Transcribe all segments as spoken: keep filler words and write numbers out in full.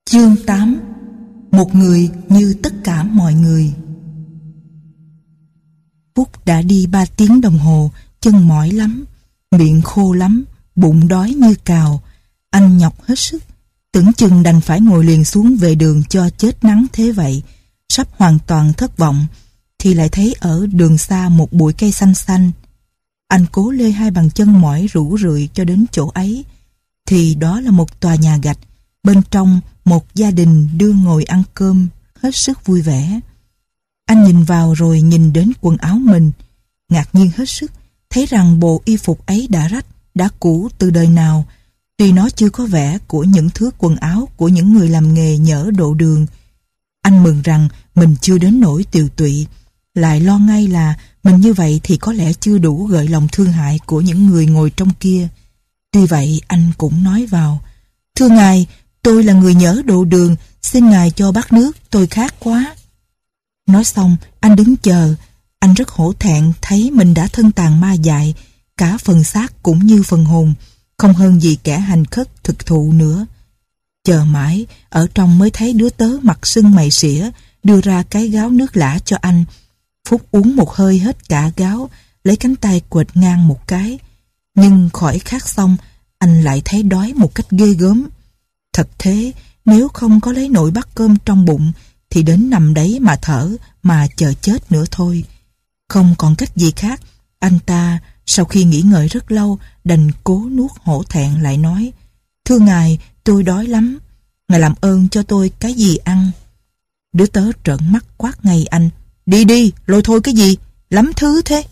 Chương tám. Một người như tất cả mọi người. Phúc đã đi ba tiếng đồng hồ, chân mỏi lắm, miệng khô lắm, bụng đói như cào. Anh nhọc hết sức, tưởng chừng đành phải ngồi liền xuống vệ đường cho chết nắng thế vậy. Sắp hoàn toàn thất vọng, thì lại thấy ở đường xa một bụi cây xanh xanh. Anh cố lê hai bàn chân mỏi rũ rượi cho đến chỗ ấy, thì đó là một tòa nhà gạch. Bên trong một gia đình đưa ngồi ăn cơm, hết sức vui vẻ. Anh nhìn vào rồi nhìn đến quần áo mình, ngạc nhiên hết sức, thấy rằng bộ y phục ấy đã rách, đã cũ từ đời nào. Tuy nó chưa có vẻ của những thước quần áo của những người làm nghề nhỡ độ đường. Anh mừng rằng mình chưa đến nỗi tiều tụy, lại lo ngay là mình như vậy thì có lẽ chưa đủ gợi lòng thương hại của những người ngồi trong kia. Tuy vậy anh cũng nói vào: "Thưa ngài, tôi là người nhỡ độ đường, xin ngài cho bát nước, tôi khát quá." Nói xong, anh đứng chờ. Anh rất hổ thẹn thấy mình đã thân tàn ma dại, cả phần xác cũng như phần hồn, không hơn gì kẻ hành khất thực thụ nữa. Chờ mãi, ở trong mới thấy đứa tớ mặt sưng mày xỉa, đưa ra cái gáo nước lã cho anh. Phúc uống một hơi hết cả gáo, lấy cánh tay quệt ngang một cái. Nhưng khỏi khát xong, anh lại thấy đói một cách ghê gớm. Thật thế, nếu không có lấy nổi bát cơm trong bụng, thì đến nằm đấy mà thở, mà chờ chết nữa thôi. Không còn cách gì khác, anh ta, sau khi nghĩ ngợi rất lâu, đành cố nuốt hổ thẹn lại nói: "Thưa ngài, tôi đói lắm. Ngài làm ơn cho tôi cái gì ăn." Đứa tớ trợn mắt quát ngay anh: "Đi đi, lôi thôi cái gì, lắm thứ thế."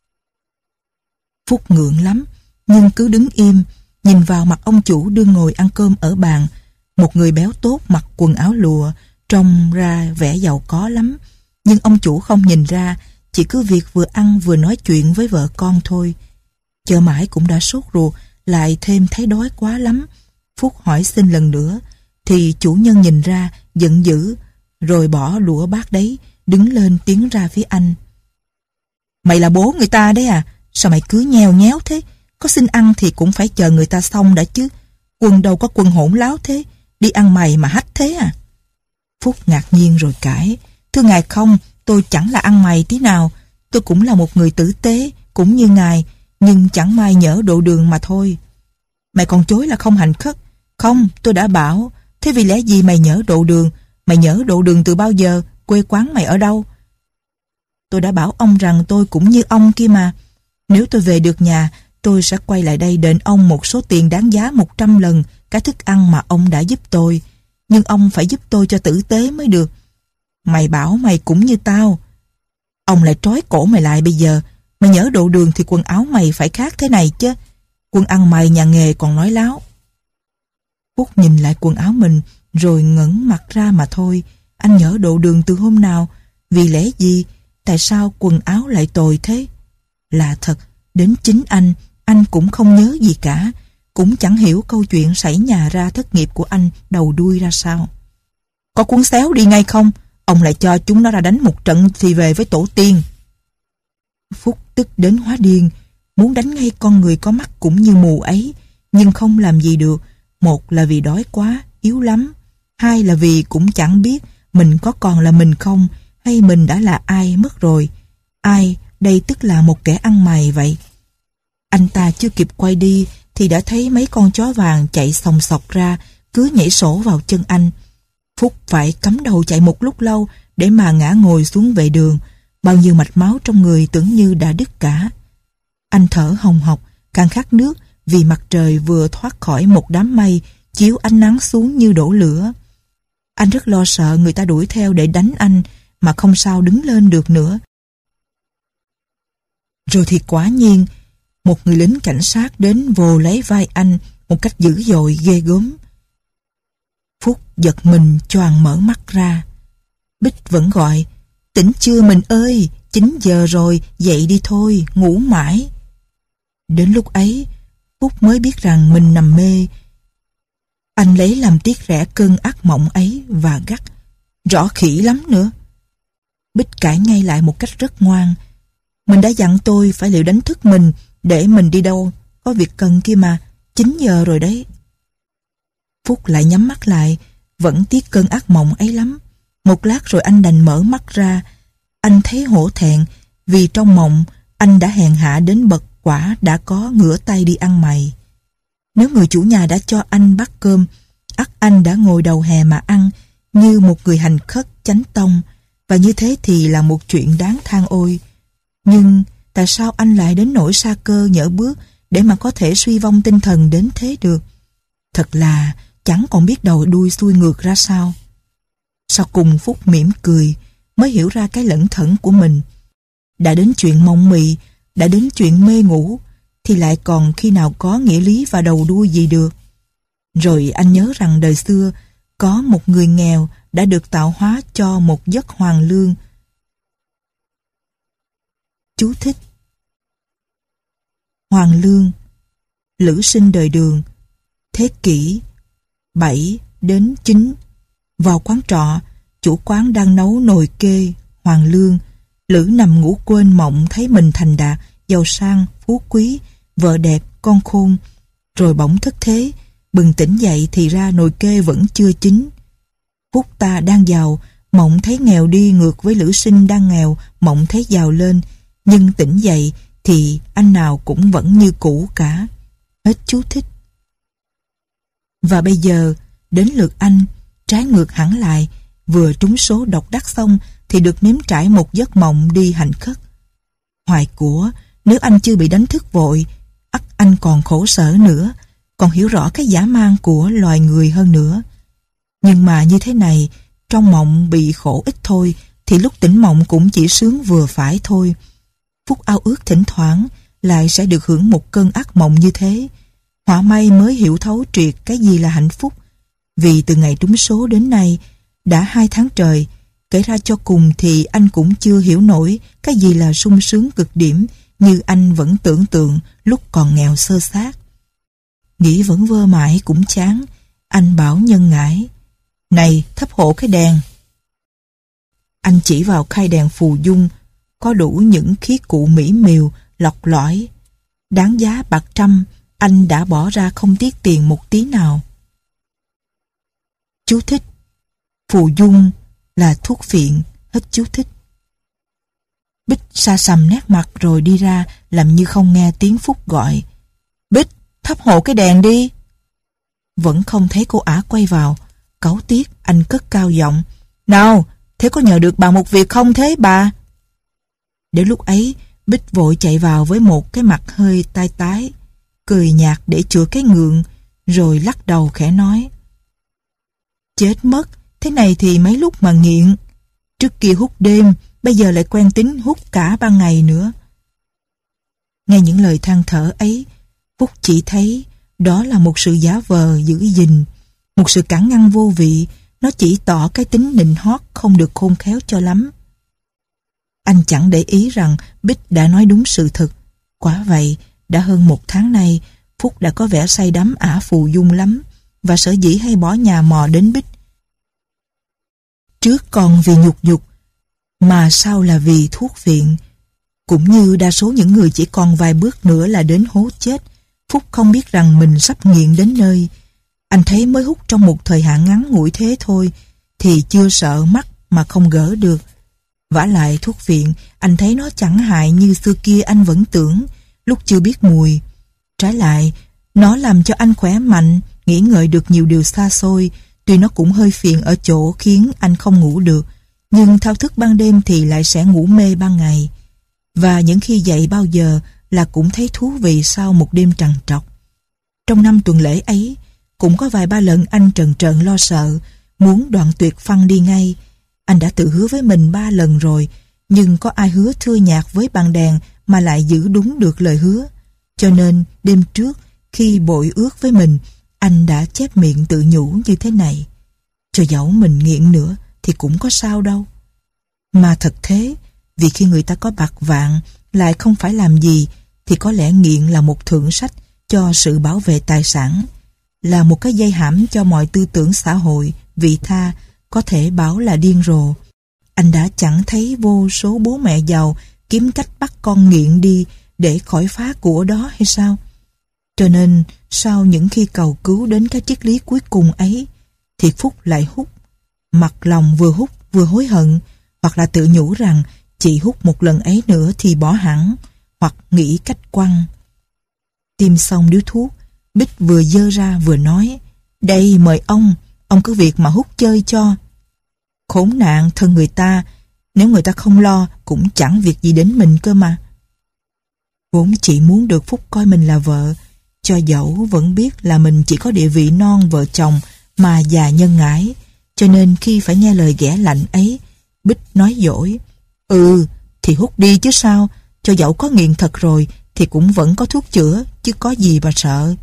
Phúc ngượng lắm, nhưng cứ đứng im, nhìn vào mặt ông chủ đương ngồi ăn cơm ở bàn. Một người béo tốt mặc quần áo lụa, trông ra vẻ giàu có lắm. Nhưng ông chủ không nhìn ra, chỉ cứ việc vừa ăn vừa nói chuyện với vợ con thôi. Chờ mãi cũng đã sốt ruột, lại thêm thấy đói quá lắm. Phúc hỏi xin lần nữa, thì chủ nhân nhìn ra, giận dữ, rồi bỏ đũa bát đấy, đứng lên tiến ra phía anh. "Mày là bố người ta đấy à? Sao mày cứ nheo nhéo thế? Có xin ăn thì cũng phải chờ người ta xong đã chứ. Quân đâu có quân hỗn láo thế, đi ăn mày mà hách thế à?" Phúc ngạc nhiên rồi cãi: "Thưa ngài không, tôi chẳng là ăn mày tí nào. Tôi cũng là một người tử tế, cũng như ngài, nhưng chẳng may nhỡ độ đường mà thôi." "Mày còn chối là không hành khất." "Không, tôi đã bảo. Thế vì lẽ gì mày nhỡ độ đường? Mày nhỡ độ đường từ bao giờ? Quê quán mày ở đâu?" "Tôi đã bảo ông rằng tôi cũng như ông kia mà. Nếu tôi về được nhà, tôi sẽ quay lại đây đền ông một số tiền đáng giá một trăm lần cái thức ăn mà ông đã giúp tôi. Nhưng ông phải giúp tôi cho tử tế mới được. Mày bảo mày cũng như tao. Ông lại trói cổ mày lại bây giờ. Mày nhỡ độ đường thì quần áo mày phải khác thế này chứ. Quân ăn mày nhà nghề còn nói láo." Phúc nhìn lại quần áo mình rồi ngẩng mặt ra mà thôi. Anh nhỡ độ đường từ hôm nào? Vì lẽ gì? Tại sao quần áo lại tồi thế? Là thật, đến chính anh, anh cũng không nhớ gì cả. Cũng chẳng hiểu câu chuyện xảy nhà ra thất nghiệp của anh đầu đuôi ra sao. "Có cuốn xéo đi ngay không? Ông lại cho chúng nó ra đánh một trận thì về với tổ tiên." Phúc tức đến hóa điên, muốn đánh ngay con người có mắt cũng như mù ấy, nhưng không làm gì được. Một là vì đói quá, yếu lắm. Hai là vì cũng chẳng biết mình có còn là mình không, hay mình đã là ai mất rồi. Ai, đây tức là một kẻ ăn mày vậy. Anh ta chưa kịp quay đi thì đã thấy mấy con chó vàng chạy sòng sọc ra, cứ nhảy sổ vào chân anh. Phúc phải cắm đầu chạy một lúc lâu để mà ngã ngồi xuống vệ đường. Bao nhiêu mạch máu trong người tưởng như đã đứt cả. Anh thở hồng hộc, càng khát nước, vì mặt trời vừa thoát khỏi một đám mây chiếu ánh nắng xuống như đổ lửa. Anh rất lo sợ người ta đuổi theo để đánh anh, mà không sao đứng lên được nữa. Rồi thì quả nhiên, một người lính cảnh sát đến vồ lấy vai anh một cách dữ dội ghê gớm. Phúc giật mình choàng mở mắt ra. Bích vẫn gọi: "Tỉnh chưa mình ơi, chín giờ rồi, dậy đi thôi, ngủ mãi." Đến lúc ấy, Phúc mới biết rằng mình nằm mê. Anh lấy làm tiếc rẻ cơn ác mộng ấy và gắt: "Rõ khỉ lắm nữa." Bích cãi ngay lại một cách rất ngoan: "Mình đã dặn tôi phải liệu đánh thức mình để mình đi đâu, có việc cần kia mà, chín giờ rồi đấy." Phúc lại nhắm mắt lại, vẫn tiếc cơn ác mộng ấy lắm. Một lát rồi anh đành mở mắt ra. Anh thấy hổ thẹn vì trong mộng anh đã hèn hạ đến bậc quả đã có ngửa tay đi ăn mày. Nếu người chủ nhà đã cho anh bát cơm, ắt anh đã ngồi đầu hè mà ăn như một người hành khất chánh tông, và như thế thì là một chuyện đáng than ôi. Nhưng tại sao anh lại đến nỗi sa cơ nhỡ bước để mà có thể suy vong tinh thần đến thế được? Thật là chẳng còn biết đầu đuôi xuôi ngược ra sao. Sau cùng Phúc mỉm cười, mới hiểu ra cái lẩn thẩn của mình. Đã đến chuyện mộng mị, đã đến chuyện mê ngủ, thì lại còn khi nào có nghĩa lý và đầu đuôi gì được. Rồi anh nhớ rằng đời xưa có một người nghèo đã được tạo hóa cho một giấc hoàng lương. Chú thích: Hoàng lương, lữ sinh đời Đường, thế kỷ bảy đến chín. Vào quán trọ, chủ quán đang nấu nồi kê hoàng lương. Lữ nằm ngủ quên mộng thấy mình thành đạt, giàu sang, phú quý, vợ đẹp, con khôn. Rồi bỗng thất thế, bừng tỉnh dậy thì ra nồi kê vẫn chưa chín. Phúc ta đang giàu, mộng thấy nghèo đi ngược với lữ sinh đang nghèo, mộng thấy giàu lên. Nhưng tỉnh dậy thì anh nào cũng vẫn như cũ cả. Hết chú thích. Và bây giờ, đến lượt anh, trái ngược hẳn lại, vừa trúng số độc đắc xong thì được nếm trải một giấc mộng đi hành khất. Hoài của, nếu anh chưa bị đánh thức vội, ắt anh còn khổ sở nữa, còn hiểu rõ cái dã man của loài người hơn nữa. Nhưng mà như thế này, trong mộng bị khổ ít thôi, thì lúc tỉnh mộng cũng chỉ sướng vừa phải thôi. Phúc ao ước thỉnh thoảng lại sẽ được hưởng một cơn ác mộng như thế. Họa may mới hiểu thấu triệt cái gì là hạnh phúc. Vì từ ngày trúng số đến nay, đã hai tháng trời, kể ra cho cùng thì anh cũng chưa hiểu nổi cái gì là sung sướng cực điểm như anh vẫn tưởng tượng lúc còn nghèo xơ xác. Nghĩ vẫn vơ mãi cũng chán, anh bảo nhân ngãi: "Này, thắp hộ cái đèn." Anh chỉ vào khay đèn phù dung, có đủ những khí cụ mỹ miều, lọc lõi. Đáng giá bạc trăm, anh đã bỏ ra không tiếc tiền một tí nào. Chú thích: Phù dung là thuốc phiện. Hết chú thích. Bích sa sầm nét mặt rồi đi ra, làm như không nghe tiếng Phúc gọi: "Bích, thắp hộ cái đèn đi." Vẫn không thấy cô ả quay vào. Cáu tiếc, anh cất cao giọng: "Nào, thế có nhờ được bà một việc không thế bà?" Đến lúc ấy, Bích vội chạy vào với một cái mặt hơi tai tái, cười nhạt để chữa cái ngượng, rồi lắc đầu khẽ nói: "Chết mất, thế này thì mấy lúc mà nghiện. Trước kia hút đêm, bây giờ lại quen tính hút cả ban ngày nữa." Nghe những lời than thở ấy, Phúc chỉ thấy đó là một sự giả vờ giữ gìn, một sự cản ngăn vô vị. Nó chỉ tỏ cái tính nịnh hót không được khôn khéo cho lắm. Anh chẳng để ý rằng Bích đã nói đúng sự thật. Quả vậy, đã hơn một tháng nay, Phúc đã có vẻ say đắm ả phù dung lắm, và sở dĩ hay bỏ nhà mò đến Bích. Trước còn vì nhục dục, mà sau là vì thuốc viện. Cũng như đa số những người chỉ còn vài bước nữa là đến hố chết, Phúc không biết rằng mình sắp nghiện đến nơi. Anh thấy mới hút trong một thời hạn ngắn ngủi thế thôi, thì chưa sợ mắc mà không gỡ được. Vả lại thuốc viện, anh thấy nó chẳng hại như xưa kia anh vẫn tưởng, lúc chưa biết mùi. Trái lại, nó làm cho anh khỏe mạnh, nghĩ ngợi được nhiều điều xa xôi. Tuy nó cũng hơi phiền ở chỗ khiến anh không ngủ được, nhưng thao thức ban đêm thì lại sẽ ngủ mê ban ngày. Và những khi dậy bao giờ là cũng thấy thú vị sau một đêm trằn trọc. Trong năm tuần lễ ấy, cũng có vài ba lần anh trần trợn lo sợ, muốn đoạn tuyệt phăng đi ngay. Anh đã tự hứa với mình ba lần rồi, nhưng có ai hứa thưa nhạt với bàn đèn mà lại giữ đúng được lời hứa. Cho nên đêm trước, khi bội ước với mình, anh đã chép miệng tự nhủ như thế này: cho dẫu mình nghiện nữa thì cũng có sao đâu. Mà thật thế, vì khi người ta có bạc vạn lại không phải làm gì, thì có lẽ nghiện là một thượng sách cho sự bảo vệ tài sản, là một cái dây hãm cho mọi tư tưởng xã hội, vị tha, có thể bảo là điên rồ. Anh đã chẳng thấy vô số bố mẹ giàu kiếm cách bắt con nghiện đi để khỏi phá của đó hay sao? Cho nên, sau những khi cầu cứu đến cái triết lý cuối cùng ấy, thì Phúc lại hút. Mặt lòng vừa hút vừa hối hận, hoặc là tự nhủ rằng chỉ hút một lần ấy nữa thì bỏ hẳn, hoặc nghĩ cách quăng. Tiêm xong điếu thuốc, Bích vừa dơ ra vừa nói: "Đây mời ông, ông cứ việc mà hút chơi cho." Khốn nạn thân người ta, nếu người ta không lo cũng chẳng việc gì đến mình cơ mà. Vốn chỉ muốn được Phúc coi mình là vợ, cho dẫu vẫn biết là mình chỉ có địa vị non vợ chồng mà già nhân ái, cho nên khi phải nghe lời ghẻ lạnh ấy, Bích nói dỗi: "Ừ, thì hút đi chứ sao, cho dẫu có nghiện thật rồi thì cũng vẫn có thuốc chữa, chứ có gì mà sợ."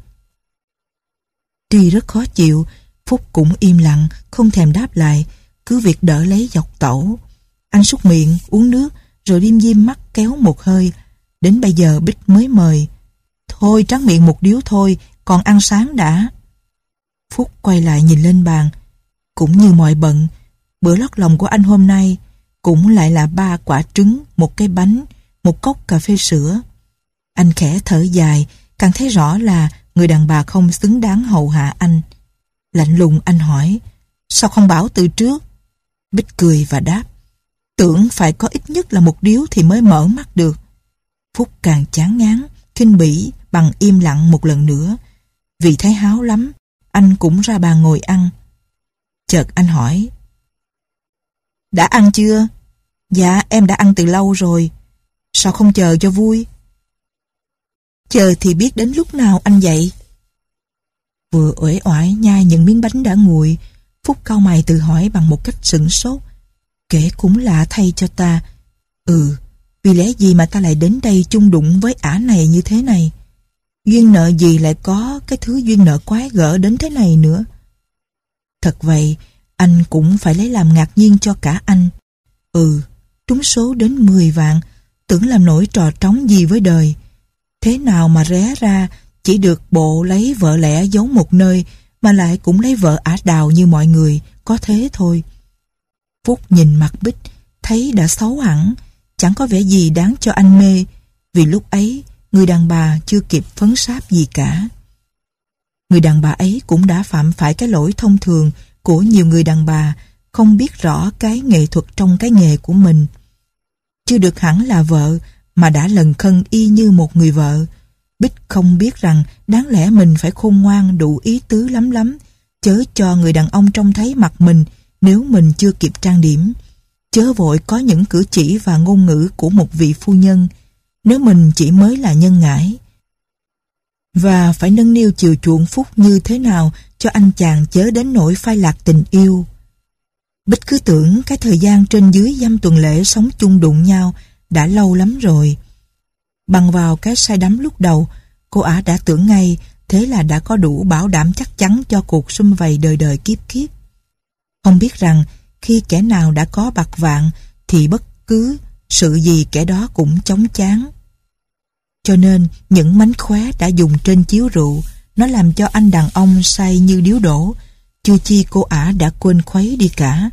Tuy rất khó chịu, Phúc cũng im lặng, không thèm đáp lại, cứ việc đỡ lấy dọc tẩu. Anh súc miệng, uống nước, rồi liêm diêm mắt kéo một hơi. Đến bây giờ Bích mới mời: "Thôi tráng miệng một điếu thôi, còn ăn sáng đã." Phúc quay lại nhìn lên bàn. Cũng như mọi bận, bữa lót lòng của anh hôm nay cũng lại là ba quả trứng, một cái bánh, một cốc cà phê sữa. Anh khẽ thở dài, càng thấy rõ là người đàn bà không xứng đáng hầu hạ anh. Lạnh lùng anh hỏi: "Sao không bảo từ trước?" Bích cười và đáp: "Tưởng phải có ít nhất là một điếu thì mới mở mắt được." Phúc càng chán ngán, khinh bỉ bằng im lặng một lần nữa. Vì thấy háo lắm, anh cũng ra bàn ngồi ăn. Chợt anh hỏi: "Đã ăn chưa?" "Dạ em đã ăn từ lâu rồi." "Sao không chờ cho vui?" "Chờ thì biết đến lúc nào anh dậy." Vừa uể oải nhai những miếng bánh đã nguội, Phúc cau mày tự hỏi bằng một cách sửng sốt: Kể cũng lạ thay cho ta. Ừ, vì lẽ gì mà ta lại đến đây chung đụng với ả này như thế này? Duyên nợ gì lại có cái thứ duyên nợ quái gở đến thế này nữa? Thật vậy, anh cũng phải lấy làm ngạc nhiên cho cả anh. Ừ, trúng số đến mười vạn, tưởng làm nổi trò trống gì với đời. Thế nào mà ré ra chỉ được bộ lấy vợ lẽ giấu một nơi, mà lại cũng lấy vợ ả đào như mọi người, có thế thôi. Phúc nhìn mặt Bích, thấy đã xấu hẳn, chẳng có vẻ gì đáng cho anh mê, vì lúc ấy người đàn bà chưa kịp phấn sáp gì cả. Người đàn bà ấy cũng đã phạm phải cái lỗi thông thường của nhiều người đàn bà, không biết rõ cái nghệ thuật trong cái nghề của mình. Chưa được hẳn là vợ, mà đã lần khân y như một người vợ. Bích không biết rằng đáng lẽ mình phải khôn ngoan đủ ý tứ lắm lắm, chớ cho người đàn ông trông thấy mặt mình nếu mình chưa kịp trang điểm. Chớ vội có những cử chỉ và ngôn ngữ của một vị phu nhân, nếu mình chỉ mới là nhân ngãi. Và phải nâng niu chiều chuộng Phúc như thế nào cho anh chàng chớ đến nỗi phai lạc tình yêu. Bích cứ tưởng cái thời gian trên dưới dăm tuần lễ sống chung đụng nhau đã lâu lắm rồi. Bằng vào cái say đắm lúc đầu, cô ả đã tưởng ngay thế là đã có đủ bảo đảm chắc chắn cho cuộc sum vầy đời đời kiếp kiếp. Không biết rằng khi kẻ nào đã có bạc vạn thì bất cứ sự gì kẻ đó cũng chóng chán. Cho nên những mánh khóe đã dùng trên chiếu rượu, nó làm cho anh đàn ông say như điếu đổ, chưa chi cô ả đã quên khuấy đi cả.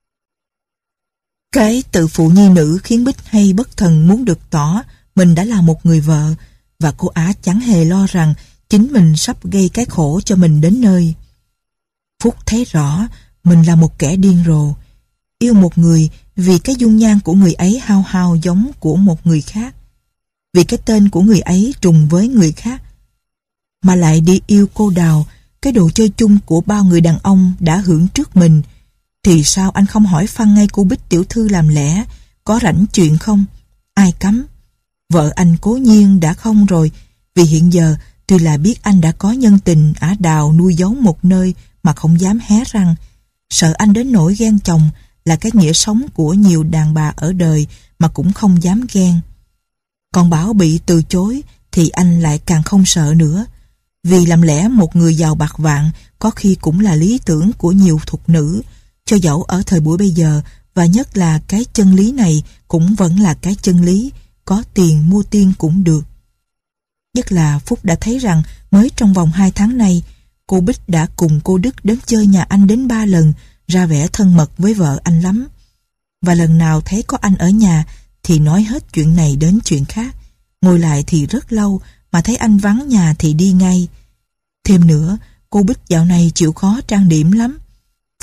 Cái tự phụ nhi nữ khiến Bích hay bất thần muốn được tỏ mình đã là một người vợ, và cô ả chẳng hề lo rằng chính mình sắp gây cái khổ cho mình đến nơi. Phúc thấy rõ mình là một kẻ điên rồ, yêu một người vì cái dung nhan của người ấy hao hao giống của một người khác, vì cái tên của người ấy trùng với người khác, mà lại đi yêu cô Đào, cái đồ chơi chung của bao người đàn ông đã hưởng trước mình. Thì sao anh không hỏi phăng ngay cô Bích tiểu thư làm lẽ, có rảnh chuyện không? Ai cấm. Vợ anh cố nhiên đã không rồi, vì hiện giờ tuy là biết anh đã có nhân tình ả Đào nuôi giấu một nơi mà không dám hé răng, sợ anh đến nỗi ghen chồng là cái nghĩa sống của nhiều đàn bà ở đời mà cũng không dám ghen. Còn bảo bị từ chối thì anh lại càng không sợ nữa, vì làm lẽ một người giàu bạc vạn có khi cũng là lý tưởng của nhiều thục nữ, cho dẫu ở thời buổi bây giờ, và nhất là cái chân lý này cũng vẫn là cái chân lý, có tiền mua tiên cũng được. Nhất là Phúc đã thấy rằng mới trong vòng hai tháng nay, cô Bích đã cùng cô Đức đến chơi nhà anh đến ba lần, ra vẻ thân mật với vợ anh lắm. Và lần nào thấy có anh ở nhà thì nói hết chuyện này đến chuyện khác, ngồi lại thì rất lâu, mà thấy anh vắng nhà thì đi ngay. Thêm nữa, cô Bích dạo này chịu khó trang điểm lắm.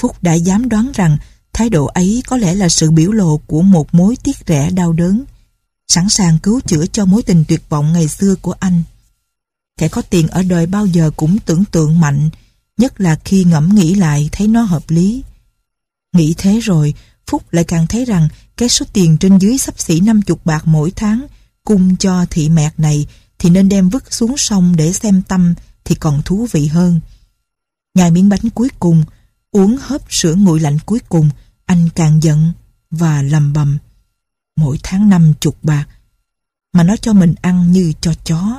Phúc đã dám đoán rằng thái độ ấy có lẽ là sự biểu lộ của một mối tiếc rẻ đau đớn, sẵn sàng cứu chữa cho mối tình tuyệt vọng ngày xưa của anh. Kẻ có tiền ở đời bao giờ cũng tưởng tượng mạnh, nhất là khi ngẫm nghĩ lại thấy nó hợp lý. Nghĩ thế rồi, Phúc lại càng thấy rằng cái số tiền trên dưới xấp xỉ năm chục bạc mỗi tháng cung cho thị mẹt này thì nên đem vứt xuống sông để xem tâm thì còn thú vị hơn. Nhai miếng bánh cuối cùng, uống hớp sữa nguội lạnh cuối cùng, anh càng giận và lầm bầm. Mỗi tháng năm chục bạc, mà nó cho mình ăn như cho chó.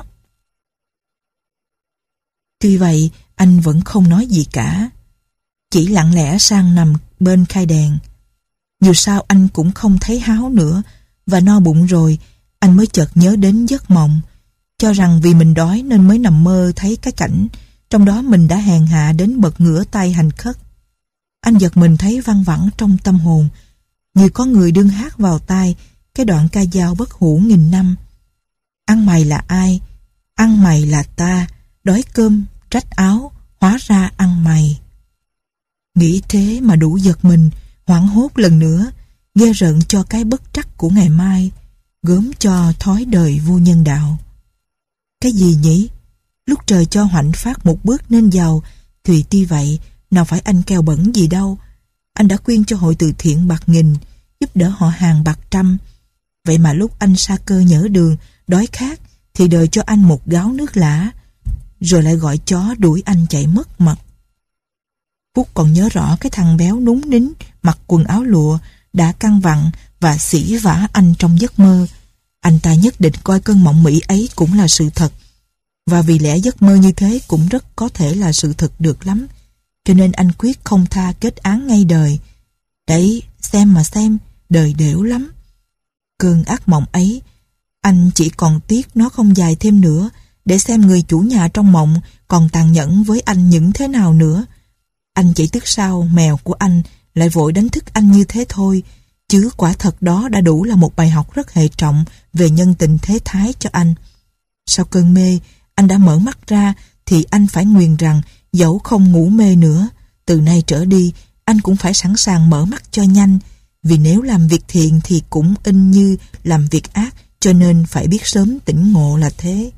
Tuy vậy, anh vẫn không nói gì cả, chỉ lặng lẽ sang nằm bên khay đèn. Dù sao anh cũng không thấy háo nữa, và no bụng rồi, anh mới chợt nhớ đến giấc mộng, cho rằng vì mình đói nên mới nằm mơ thấy cái cảnh, trong đó mình đã hèn hạ đến bật ngửa tay hành khất. Anh giật mình thấy văng vẳng trong tâm hồn, như có người đương hát vào tai cái đoạn ca dao bất hủ nghìn năm. Ăn mày là ai? Ăn mày là ta, đói cơm, rách áo, hóa ra ăn mày. Nghĩ thế mà đủ giật mình, hoảng hốt lần nữa, ghê rợn cho cái bất trắc của ngày mai, gớm cho thói đời vô nhân đạo. Cái gì nhỉ? Lúc trời cho Hoạnh Phát một bước nên giàu, thì tuy vậy, nào phải anh keo bẩn gì đâu. Anh đã quyên cho hội từ thiện bạc nghìn, giúp đỡ họ hàng bạc trăm. Vậy mà lúc anh sa cơ nhỡ đường, đói khát, thì đời cho anh một gáo nước lã, rồi lại gọi chó đuổi anh chạy mất mật. Phúc còn nhớ rõ cái thằng béo núng nính, mặc quần áo lụa, đã căng vặn và xỉ vả anh trong giấc mơ. Anh ta nhất định coi cơn mộng mị ấy cũng là sự thật. Và vì lẽ giấc mơ như thế cũng rất có thể là sự thật được lắm, cho nên anh quyết không tha kết án ngay đời. Đấy, xem mà xem, đời đểu lắm. Cơn ác mộng ấy, anh chỉ còn tiếc nó không dài thêm nữa, để xem người chủ nhà trong mộng còn tàn nhẫn với anh những thế nào nữa. Anh chỉ tức sao mèo của anh lại vội đánh thức anh như thế thôi, chứ quả thật đó đã đủ là một bài học rất hệ trọng về nhân tình thế thái cho anh. Sau cơn mê, anh đã mở mắt ra thì anh phải nguyền rằng dẫu không ngủ mê nữa, từ nay trở đi anh cũng phải sẵn sàng mở mắt cho nhanh, vì nếu làm việc thiện thì cũng in như làm việc ác, cho nên phải biết sớm tỉnh ngộ là thế.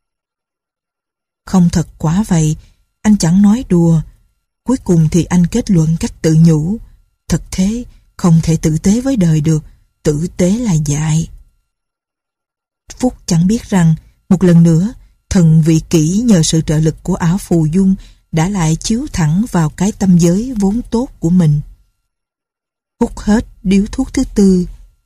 Không thật quả vậy, anh chẳng nói đùa. Cuối cùng thì anh kết luận cách tự nhủ, thật thế, không thể tử tế với đời được, tử tế là dại. Phúc chẳng biết rằng, một lần nữa, thần vị kỷ nhờ sự trợ lực của ảo phù dung đã lại chiếu thẳng vào cái tâm giới vốn tốt của mình. Hút hết điếu thuốc thứ tư,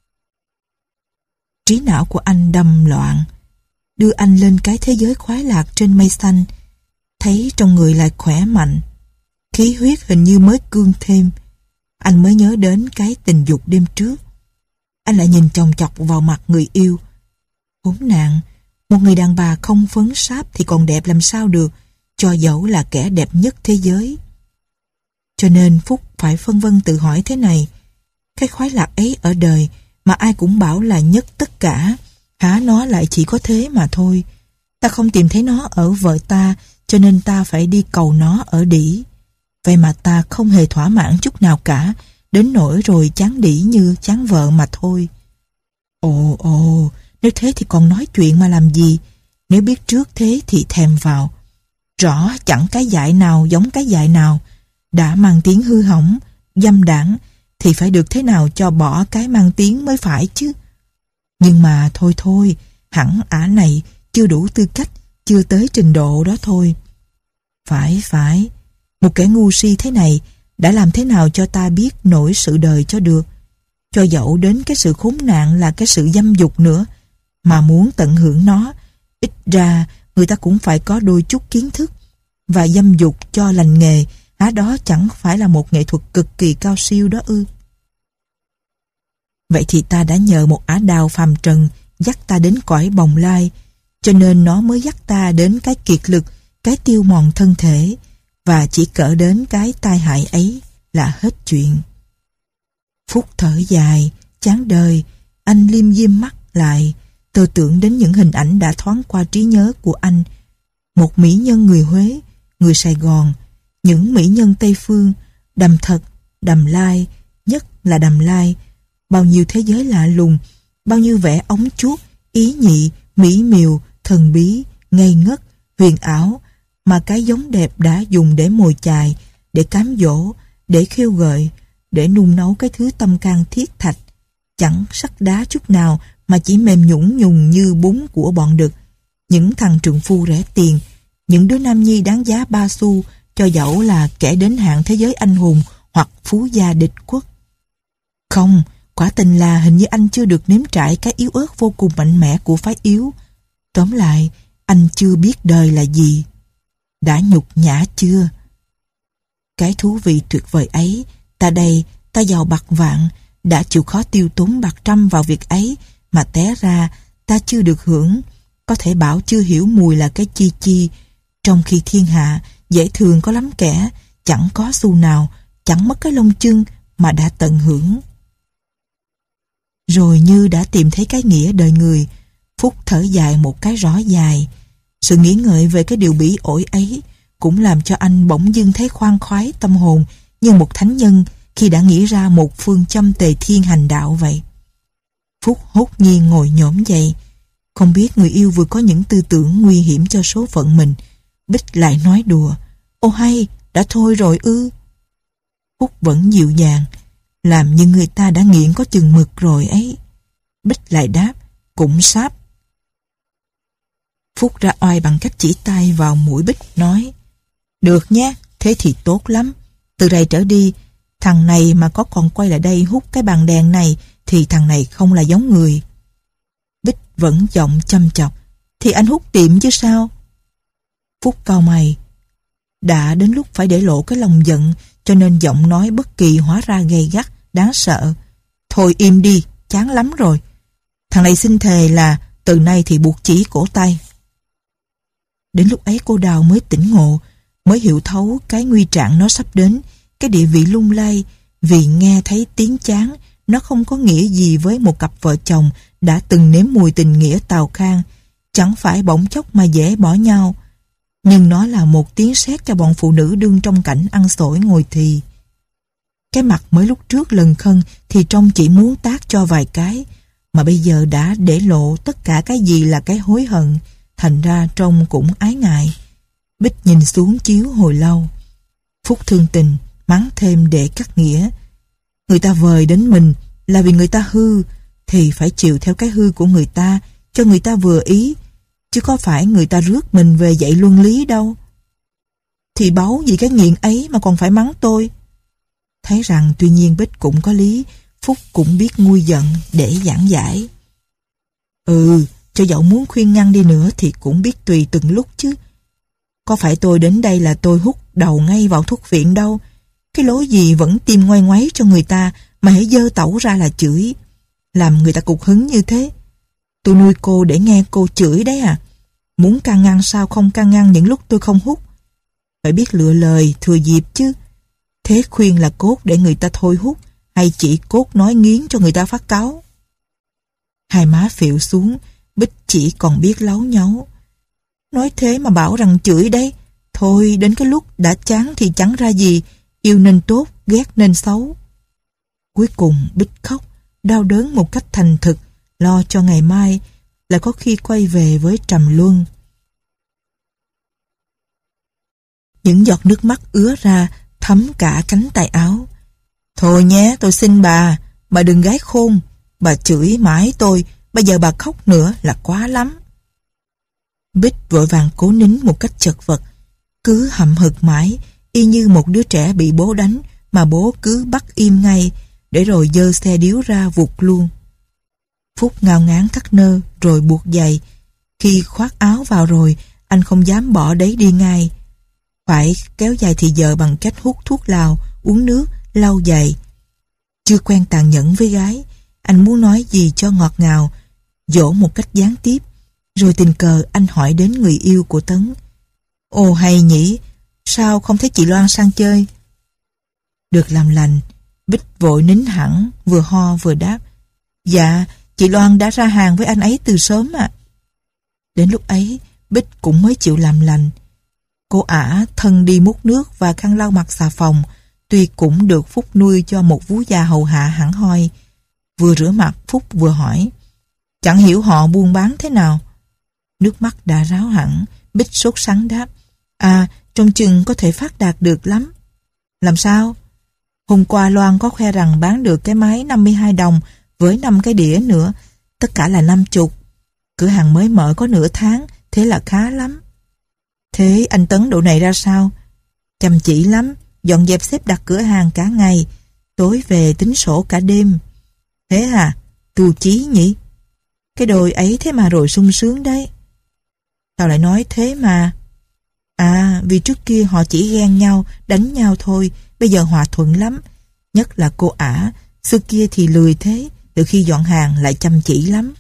trí não của anh đâm loạn, đưa anh lên cái thế giới khoái lạc trên mây xanh, thấy trong người lại khỏe mạnh, khí huyết hình như mới cương thêm. Anh mới nhớ đến cái tình dục đêm trước. Anh lại nhìn chòng chọc vào mặt người yêu. Khốn nạn, một người đàn bà không phấn sáp thì còn đẹp làm sao được, cho dẫu là kẻ đẹp nhất thế giới. Cho nên Phúc phải phân vân tự hỏi thế này, cái khoái lạc ấy ở đời mà ai cũng bảo là nhất tất cả, hả nó lại chỉ có thế mà thôi. Ta không tìm thấy nó ở vợ ta, cho nên ta phải đi cầu nó ở đỉ. Vậy mà ta không hề thỏa mãn chút nào cả, đến nỗi rồi chán đỉ như chán vợ mà thôi. Ồ ồ, nếu thế thì còn nói chuyện mà làm gì, nếu biết trước thế thì thèm vào. Rõ chẳng cái dại nào giống cái dại nào, đã mang tiếng hư hỏng, dâm đảng, thì phải được thế nào cho bỏ cái mang tiếng mới phải chứ. Nhưng mà thôi thôi, hẳn ả này chưa đủ tư cách, chưa tới trình độ đó thôi. Phải phải, một kẻ ngu si thế này đã làm thế nào cho ta biết nổi sự đời cho được. Cho dẫu đến cái sự khốn nạn là cái sự dâm dục nữa, mà muốn tận hưởng nó, ít ra người ta cũng phải có đôi chút kiến thức. Và dâm dục cho lành nghề, há đó chẳng phải là một nghệ thuật cực kỳ cao siêu đó ư? Vậy thì ta đã nhờ một ả đào phàm trần dắt ta đến cõi bồng lai, cho nên nó mới dắt ta đến cái kiệt lực, cái tiêu mòn thân thể, và chỉ cỡ đến cái tai hại ấy là hết chuyện. Phúc thở dài, chán đời, anh liêm diêm mắt lại, tơ tưởng đến những hình ảnh đã thoáng qua trí nhớ của anh. Một mỹ nhân người Huế, người Sài Gòn, những mỹ nhân Tây Phương, đầm thật Đầm Lai, nhất là Đầm Lai, bao nhiêu thế giới lạ lùng, bao nhiêu vẻ ống chuốt, ý nhị, mỹ miều, thần bí, ngây ngất, huyền ảo mà cái giống đẹp đã dùng để mồi chài, để cám dỗ, để khiêu gợi, để nung nấu cái thứ tâm can thiết thạch, chẳng sắt đá chút nào mà chỉ mềm nhũn nhùng như bún của bọn đực. Những thằng trượng phu rẻ tiền, những đứa nam nhi đáng giá ba xu cho dẫu là kẻ đến hạng thế giới anh hùng hoặc phú gia địch quốc. Không, quả tình là hình như anh chưa được nếm trải cái yếu ớt vô cùng mạnh mẽ của phái yếu. Tóm lại, anh chưa biết đời là gì. Đã nhục nhã chưa? Cái thú vị tuyệt vời ấy, ta đây, ta giàu bạc vạn, đã chịu khó tiêu tốn bạc trăm vào việc ấy, mà té ra ta chưa được hưởng, có thể bảo chưa hiểu mùi là cái chi chi, trong khi thiên hạ dễ thường có lắm kẻ chẳng có xu nào, chẳng mất cái lông chân mà đã tận hưởng. Rồi như đã tìm thấy cái nghĩa đời người, Phúc thở dài một cái rõ dài. Sự nghĩ ngợi về cái điều bỉ ổi ấy cũng làm cho anh bỗng dưng thấy khoan khoái tâm hồn như một thánh nhân khi đã nghĩ ra một phương châm tề thiên hành đạo vậy. Phúc hốt nhiên ngồi nhổm dậy, không biết người yêu vừa có những tư tưởng nguy hiểm cho số phận mình. Bích lại nói đùa: "Ô hay, đã thôi rồi ư?" Phúc vẫn dịu dàng: "Làm như người ta đã nghiện có chừng mực rồi ấy." Bích lại đáp: "Cũng sắp." Phúc ra oai bằng cách chỉ tay vào mũi Bích nói: "Được nhé, thế thì tốt lắm. Từ đây trở đi, thằng này mà có còn quay lại đây hút cái bàn đèn này thì thằng này không là giống người." Bích vẫn giọng chăm chọc: "Thì anh hút tiệm chứ sao?" Phúc cau mày. Đã đến lúc phải để lộ cái lòng giận, cho nên giọng nói bất kỳ hóa ra gay gắt, đáng sợ: "Thôi im đi, chán lắm rồi. Thằng này xin thề là từ nay thì buộc chỉ cổ tay." Đến lúc ấy cô Đào mới tỉnh ngộ, mới hiểu thấu cái nguy trạng nó sắp đến, cái địa vị lung lay, vì nghe thấy tiếng chán, nó không có nghĩa gì với một cặp vợ chồng đã từng nếm mùi tình nghĩa tào khang, chẳng phải bỗng chốc mà dễ bỏ nhau. Nhưng nó là một tiếng sét cho bọn phụ nữ đương trong cảnh ăn xổi ngồi thì. Cái mặt mới lúc trước lần khân thì trông chỉ muốn tát cho vài cái, mà bây giờ đã để lộ tất cả cái gì là cái hối hận, thành ra trông cũng ái ngại. Bích nhìn xuống chiếu hồi lâu. Phúc thương tình, mắng thêm để cắt nghĩa: "Người ta vời đến mình là vì người ta hư, thì phải chịu theo cái hư của người ta, cho người ta vừa ý, chứ có phải người ta rước mình về dạy luân lý đâu." "Thì báu vì cái nghiện ấy mà còn phải mắng tôi." Thấy rằng tuy nhiên Bích cũng có lý, Phúc cũng biết nguôi giận để giảng giải: "Ừ, cho dẫu muốn khuyên ngăn đi nữa thì cũng biết tùy từng lúc chứ. Có phải tôi đến đây là tôi hút đầu ngay vào thuốc viện đâu. Cái lối gì vẫn tim ngoay ngoáy cho người ta, mà hãy dơ tẩu ra là chửi, làm người ta cục hứng như thế. Tôi nuôi cô để nghe cô chửi đấy à. Muốn can ngăn sao không can ngăn những lúc tôi không hút. Phải biết lựa lời thừa dịp chứ. Thế khuyên là cốt để người ta thôi hút, hay chỉ cốt nói nghiến cho người ta phát cáu?" Hai má phịu xuống, Bích chỉ còn biết láu nháu: "Nói thế mà bảo rằng chửi đấy. Thôi đến cái lúc đã chán thì chẳng ra gì, yêu nên tốt, ghét nên xấu." Cuối cùng Bích khóc, đau đớn một cách thành thực, lo cho ngày mai lại có khi quay về với trầm luân. Những giọt nước mắt ứa ra, thấm cả cánh tay áo. "Thôi nhé, tôi xin bà, bà đừng gái khôn. Bà chửi mãi tôi, bây giờ bà khóc nữa là quá lắm." Bích vội vàng cố nín một cách chật vật, cứ hậm hực mãi, y như một đứa trẻ bị bố đánh mà bố cứ bắt im ngay, để rồi dơ xe điếu ra vụt luôn. Phúc ngao ngán thắt nơ rồi buộc giày. Khi khoác áo vào rồi, anh không dám bỏ đấy đi ngay. Phải kéo dài thì giờ bằng cách hút thuốc lào, uống nước, lau giày. Chưa quen tàn nhẫn với gái, anh muốn nói gì cho ngọt ngào, dỗ một cách gián tiếp. Rồi tình cờ anh hỏi đến người yêu của Tấn: "Ồ hay nhỉ, sao không thấy chị Loan sang chơi?" Được làm lành, Bích vội nín hẳn, vừa ho vừa đáp: "Dạ, chị Loan đã ra hàng với anh ấy từ sớm ạ." Đến lúc ấy, Bích cũng mới chịu làm lành. Cô ả thân đi múc nước và khăn lau mặt xà phòng, Tuy cũng được Phúc nuôi cho một vú già hầu hạ hẳn hoi. Vừa rửa mặt, Phúc vừa hỏi, chẳng hiểu họ buôn bán thế nào. Nước mắt đã ráo hẳn, Bích sốt sắng đáp, à, trông chừng có thể phát đạt được lắm. Làm sao? Hôm qua Loan có khoe rằng bán được cái máy năm mươi hai đồng với năm cái đĩa nữa, tất cả là năm chục. Cửa hàng mới mở có nửa tháng, thế là khá lắm. Thế anh Tấn độ này ra sao? Chăm chỉ lắm, dọn dẹp xếp đặt cửa hàng cả ngày, tối về tính sổ cả đêm. Thế à, tu chí nhỉ? Cái đôi ấy thế mà rồi sung sướng đấy. Sao lại nói thế mà? À, vì trước kia họ chỉ ghen nhau, đánh nhau thôi, bây giờ hòa thuận lắm. Nhất là cô ả, xưa kia thì lười thế, từ khi dọn hàng lại chăm chỉ lắm.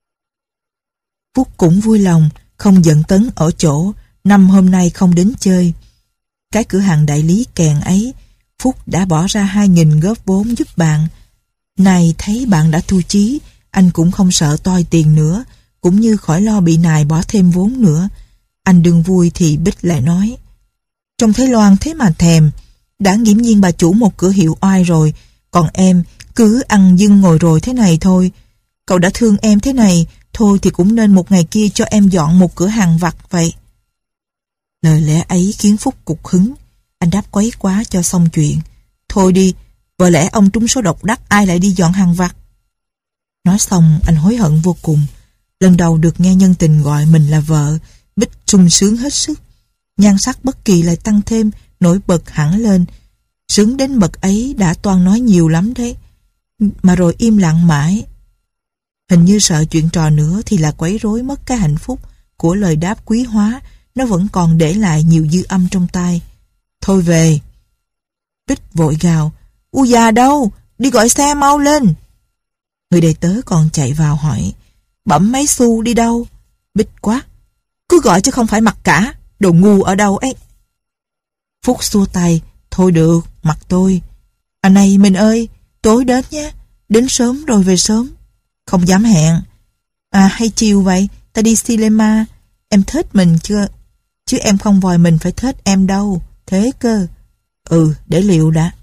Phúc cũng vui lòng, không giận Tấn ở chỗ, năm hôm nay không đến chơi. Cái cửa hàng đại lý kèn ấy, Phúc đã bỏ ra hai nghìn góp vốn giúp bạn. Này thấy bạn đã tu chí, anh cũng không sợ toi tiền nữa, cũng như khỏi lo bị nài bỏ thêm vốn nữa. Anh đừng vui thì Bích lại nói, trông thấy Loan thế mà thèm, đã nghiễm nhiên bà chủ một cửa hiệu oai rồi, còn em cứ ăn dưng ngồi rồi thế này thôi. Cậu đã thương em thế này, thôi thì cũng nên một ngày kia cho em dọn một cửa hàng vặt vậy. Lời lẽ ấy khiến Phúc cục hứng. Anh đáp quấy quá cho xong chuyện. Thôi đi, vợ lẽ ông trúng số độc đắc ai lại đi dọn hàng vặt. Nói xong anh hối hận vô cùng. Lần đầu được nghe nhân tình gọi mình là vợ, Bích sung sướng hết sức. Nhan sắc bất kỳ lại tăng thêm, nổi bật hẳn lên. Sướng đến bậc ấy đã toan nói nhiều lắm đấy. Mà rồi im lặng mãi. Hình như sợ chuyện trò nữa thì là quấy rối mất cái hạnh phúc của lời đáp quý hóa. Nó vẫn còn để lại nhiều dư âm trong tai. Thôi về. Bích vội gào, u già đâu, đi gọi xe mau lên. Người đầy tớ còn chạy vào hỏi, bẩm mấy xu đi đâu? Bích quát, cứ gọi chứ không phải mặc cả, đồ ngu ở đâu ấy. Phúc xua tay, thôi được, mặc tôi. À này mình ơi, tối đến nhé, đến sớm rồi về sớm. Không dám hẹn. À hay chiều vậy, ta đi cinema, em thích mình chưa? Chứ em không vòi mình phải thích em đâu, thế cơ. Ừ, để liệu đã.